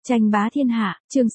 Tranh bá thiên hạ, chương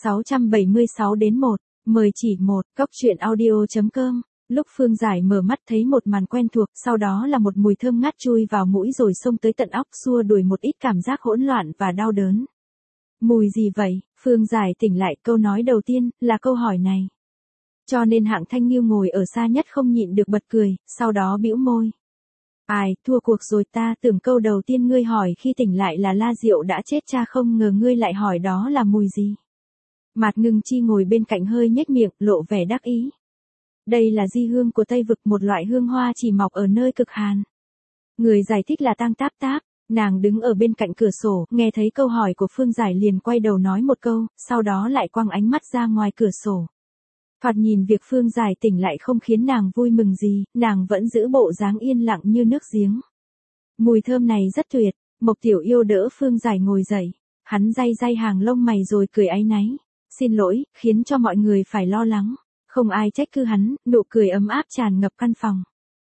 676 đến 1, mời chỉ một, cốc truyện audio.com. Lúc Phương Giải mở mắt thấy một màn quen thuộc, sau đó là một mùi thơm ngát chui vào mũi rồi xông tới tận óc, xua đuổi một ít cảm giác hỗn loạn và đau đớn. Mùi gì vậy? Phương Giải tỉnh lại, câu nói đầu tiên là câu hỏi này. Cho nên Hạng Thanh Nghiêu ngồi ở xa nhất không nhịn được bật cười, sau đó bĩu môi. Ai, thua cuộc rồi, ta tưởng câu đầu tiên ngươi hỏi khi tỉnh lại là La Diệu đã chết, cha không ngờ ngươi lại hỏi đó là mùi gì. Mạt Ngưng Chi ngồi bên cạnh hơi nhếch miệng, lộ vẻ đắc ý. Đây là di hương của Tây Vực, một loại hương hoa chỉ mọc ở nơi cực hàn. Người giải thích là Tang Táp Táp. Nàng đứng ở bên cạnh cửa sổ, nghe thấy câu hỏi của Phương Giải liền quay đầu nói một câu, sau đó lại quăng ánh mắt ra ngoài cửa sổ. Thoạt nhìn việc Phương Giải tỉnh lại không khiến nàng vui mừng gì, nàng vẫn giữ bộ dáng yên lặng như nước giếng. Mùi thơm này rất tuyệt. Mộc Tiểu Yêu đỡ Phương Giải ngồi dậy. Hắn day day hàng lông mày rồi cười áy náy. Xin lỗi, khiến cho mọi người phải lo lắng. Không ai trách cứ hắn, nụ cười ấm áp tràn ngập căn phòng.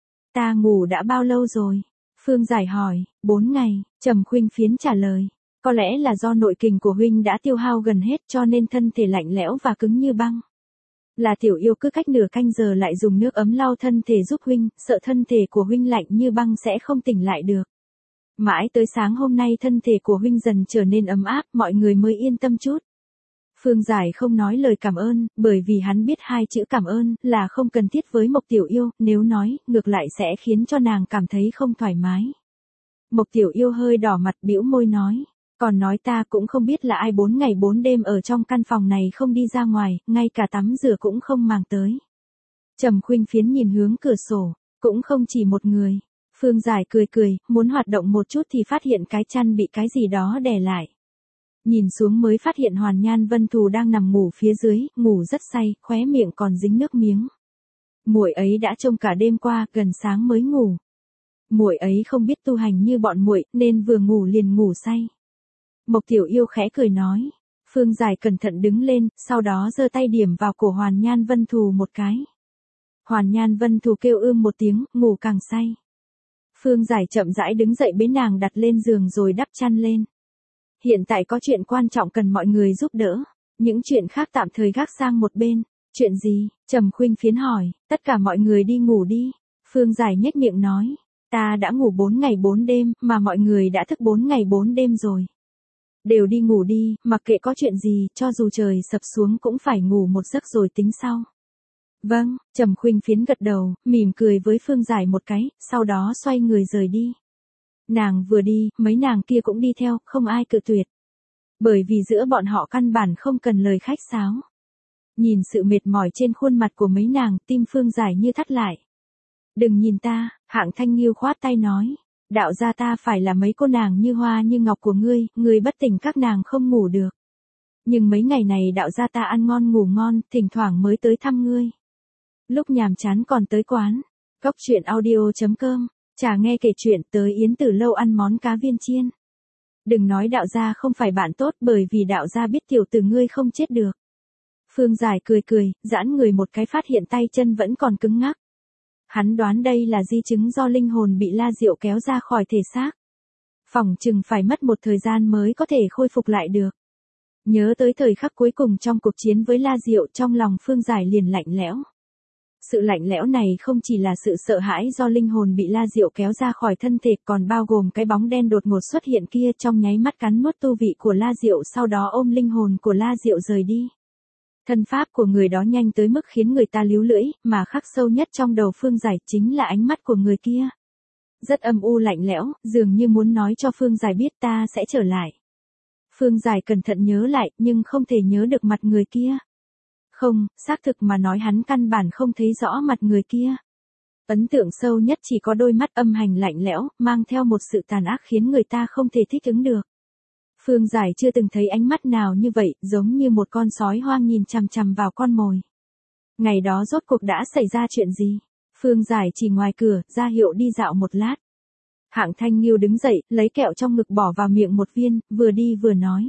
Ta ngủ đã bao lâu rồi? Phương Giải hỏi. 4 ngày, Trầm Khuynh Phiến trả lời. Có lẽ là do nội kình của huynh đã tiêu hao gần hết cho nên thân thể lạnh lẽo và cứng như băng. Là Tiểu Yêu cứ cách nửa canh giờ lại dùng nước ấm lau thân thể giúp huynh, sợ thân thể của huynh lạnh như băng sẽ không tỉnh lại được. Mãi tới sáng hôm nay thân thể của huynh dần trở nên ấm áp, mọi người mới yên tâm chút. Phương Giải không nói lời cảm ơn, bởi vì hắn biết hai chữ cảm ơn là không cần thiết với Mộc Tiểu Yêu, nếu nói, ngược lại sẽ khiến cho nàng cảm thấy không thoải mái. Mộc Tiểu Yêu hơi đỏ mặt bĩu môi nói. Còn nói ta cũng không biết là ai 4 ngày 4 đêm ở trong căn phòng này không đi ra ngoài, ngay cả tắm rửa cũng không màng tới. Trầm Khuynh Phiến nhìn hướng cửa sổ, cũng không chỉ một người. Phương Giải cười cười, muốn hoạt động một chút thì phát hiện cái chăn bị cái gì đó đè lại. Nhìn xuống mới phát hiện Hoàn Nhan Vân Thù đang nằm ngủ phía dưới, ngủ rất say, khóe miệng còn dính nước miếng. Muội ấy đã trông cả đêm qua, gần sáng mới ngủ. Muội ấy không biết tu hành như bọn muội, nên vừa ngủ liền ngủ say. Mộc Tiểu Yêu khẽ cười nói. Phương Giải cẩn thận đứng lên, sau đó giơ tay điểm vào cổ Hoàn Nhan Vân Thù một cái. Hoàn Nhan Vân Thù kêu một tiếng, ngủ càng say. Phương Giải chậm rãi đứng dậy bế nàng đặt lên giường rồi đắp chăn lên. Hiện tại có chuyện quan trọng cần mọi người giúp đỡ. Những chuyện khác tạm thời gác sang một bên. Chuyện gì? Trầm Khuynh Phiến hỏi. Tất cả mọi người đi ngủ đi. Phương Giải nhếch miệng nói. Ta đã ngủ 4 ngày 4 đêm, mà mọi người đã thức 4 ngày 4 đêm rồi. Đều đi ngủ đi, mặc kệ có chuyện gì, cho dù trời sập xuống cũng phải ngủ một giấc rồi tính sau. Vâng, Trầm Khuynh Phiến gật đầu, mỉm cười với Phương Giải một cái, sau đó xoay người rời đi. Nàng vừa đi, mấy nàng kia cũng đi theo, không ai cự tuyệt. Bởi vì giữa bọn họ căn bản không cần lời khách sáo. Nhìn sự mệt mỏi trên khuôn mặt của mấy nàng, tim Phương Giải như thắt lại. Đừng nhìn ta, Hạng Thanh Nghiêu khoát tay nói. Đạo gia ta phải là mấy cô nàng như hoa như ngọc của ngươi, ngươi bất tỉnh các nàng không ngủ được. Nhưng mấy ngày này đạo gia ta ăn ngon ngủ ngon, thỉnh thoảng mới tới thăm ngươi. Lúc nhàm chán còn tới quán. Cốc truyện audio.com, chả nghe kể chuyện tới Yến Tử Lâu ăn món cá viên chiên. Đừng nói đạo gia không phải bạn tốt, bởi vì đạo gia biết tiểu tử ngươi không chết được. Phương Giải cười cười, giãn người một cái phát hiện tay chân vẫn còn cứng ngắc. Hắn đoán đây là di chứng do linh hồn bị La Diệu kéo ra khỏi thể xác. Phỏng chừng phải mất một thời gian mới có thể khôi phục lại được. Nhớ tới thời khắc cuối cùng trong cuộc chiến với La Diệu, trong lòng Phương Giải liền lạnh lẽo. Sự lạnh lẽo này không chỉ là sự sợ hãi do linh hồn bị La Diệu kéo ra khỏi thân thể, còn bao gồm cái bóng đen đột ngột xuất hiện kia trong nháy mắt cắn nuốt tu vị của La Diệu, sau đó ôm linh hồn của La Diệu rời đi. Thân pháp của người đó nhanh tới mức khiến người ta líu lưỡi, mà khắc sâu nhất trong đầu Phương Giải chính là ánh mắt của người kia. Rất âm u lạnh lẽo, dường như muốn nói cho Phương Giải biết ta sẽ trở lại. Phương Giải cẩn thận nhớ lại, nhưng không thể nhớ được mặt người kia. Không, xác thực mà nói hắn căn bản không thấy rõ mặt người kia. Ấn tượng sâu nhất chỉ có đôi mắt âm hành lạnh lẽo, mang theo một sự tàn ác khiến người ta không thể thích ứng được. Phương Giải chưa từng thấy ánh mắt nào như vậy, giống như một con sói hoang nhìn chằm chằm vào con mồi. Ngày đó rốt cuộc đã xảy ra chuyện gì? Phương Giải chỉ ngoài cửa, ra hiệu đi dạo một lát. Hạng Thanh Nghiêu đứng dậy, lấy kẹo trong ngực bỏ vào miệng một viên, vừa đi vừa nói.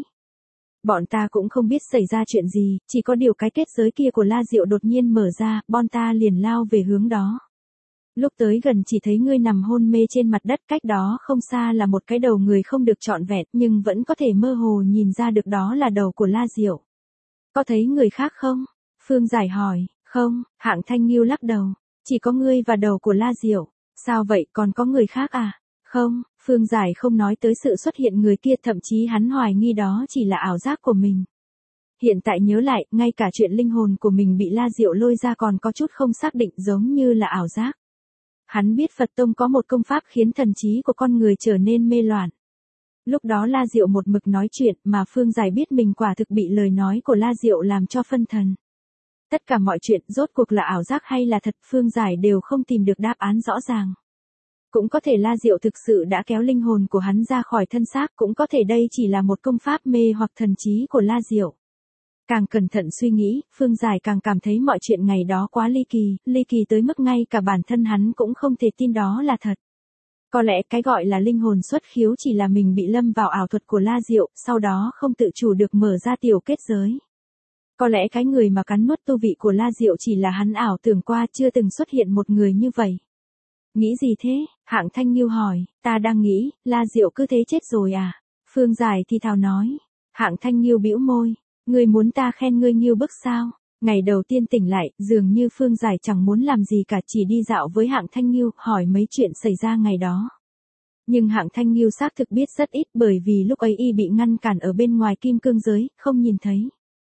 Bọn ta cũng không biết xảy ra chuyện gì, chỉ có điều cái kết giới kia của La Diệu đột nhiên mở ra, bọn ta liền lao về hướng đó. Lúc tới gần chỉ thấy ngươi nằm hôn mê trên mặt đất, cách đó không xa là một cái đầu người không được trọn vẹn, nhưng vẫn có thể mơ hồ nhìn ra được đó là đầu của La Diệu. Có thấy người khác không? Phương Giải hỏi. Không, Hạng Thanh Nghiêu lắc đầu. Chỉ có ngươi và đầu của La Diệu. Sao vậy, còn có người khác à? Không, Phương Giải không nói tới sự xuất hiện người kia, thậm chí hắn hoài nghi đó chỉ là ảo giác của mình. Hiện tại nhớ lại, ngay cả chuyện linh hồn của mình bị La Diệu lôi ra còn có chút không xác định, giống như là ảo giác. Hắn biết Phật Tông có một công pháp khiến thần trí của con người trở nên mê loạn. Lúc đó La Diệu một mực nói chuyện mà Phương Giải biết mình quả thực bị lời nói của La Diệu làm cho phân thần. Tất cả mọi chuyện rốt cuộc là ảo giác hay là thật, Phương Giải đều không tìm được đáp án rõ ràng. Cũng có thể La Diệu thực sự đã kéo linh hồn của hắn ra khỏi thân xác, cũng có thể đây chỉ là một công pháp mê hoặc thần trí của La Diệu. Càng cẩn thận suy nghĩ, Phương Giải càng cảm thấy mọi chuyện ngày đó quá ly kỳ tới mức ngay cả bản thân hắn cũng không thể tin đó là thật. Có lẽ cái gọi là linh hồn xuất khiếu chỉ là mình bị lâm vào ảo thuật của La Diệu, sau đó không tự chủ được mở ra tiểu kết giới. Có lẽ cái người mà cắn nuốt tu vị của La Diệu chỉ là hắn ảo tưởng qua, chưa từng xuất hiện một người như vậy. Nghĩ gì thế? Hạng Thanh Nghiêu hỏi. Ta đang nghĩ, La Diệu cứ thế chết rồi à? Phương Giải thì thào nói. Hạng Thanh Nghiêu bĩu môi. Ngươi muốn ta khen ngươi Nghiêu bức sao? Ngày đầu tiên tỉnh lại, dường như Phương Giải chẳng muốn làm gì cả, chỉ đi dạo với Hạng Thanh Nghiêu, hỏi mấy chuyện xảy ra ngày đó. Nhưng Hạng Thanh Nghiêu xác thực biết rất ít, bởi vì lúc ấy y bị ngăn cản ở bên ngoài kim cương giới, không nhìn thấy.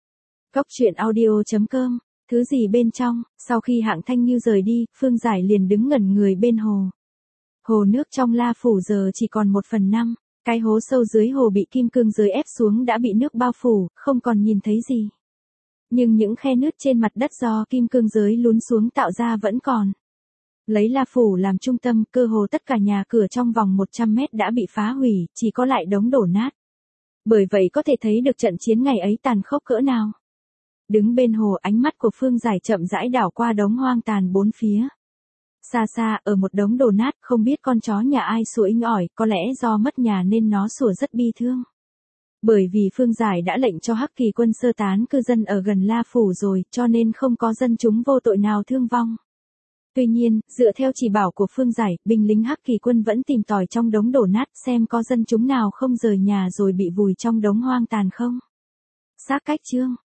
Cốc truyện audio.com. Thứ gì bên trong? Sau khi Hạng Thanh Nghiêu rời đi, Phương Giải liền đứng ngẩn người bên hồ. Hồ nước trong La Phủ giờ chỉ còn 1/5. Cái hố sâu dưới hồ bị kim cương giới ép xuống đã bị nước bao phủ, không còn nhìn thấy gì. Nhưng những khe nứt trên mặt đất do kim cương giới lún xuống tạo ra vẫn còn. Lấy La Phủ làm trung tâm, cơ hồ tất cả nhà cửa trong vòng 100 mét đã bị phá hủy, chỉ có lại đống đổ nát. Bởi vậy có thể thấy được trận chiến ngày ấy tàn khốc cỡ nào. Đứng bên hồ, ánh mắt của Phương Giải chậm rãi đảo qua đống hoang tàn bốn phía. Xa xa, ở một đống đổ nát, không biết con chó nhà ai sủa inh ỏi, có lẽ do mất nhà nên nó sủa rất bi thương. Bởi vì Phương Giải đã lệnh cho Hắc Kỳ quân sơ tán cư dân ở gần La Phủ rồi, cho nên không có dân chúng vô tội nào thương vong. Tuy nhiên, dựa theo chỉ bảo của Phương Giải, binh lính Hắc Kỳ quân vẫn tìm tòi trong đống đổ nát xem có dân chúng nào không rời nhà rồi bị vùi trong đống hoang tàn không. Xác cách chương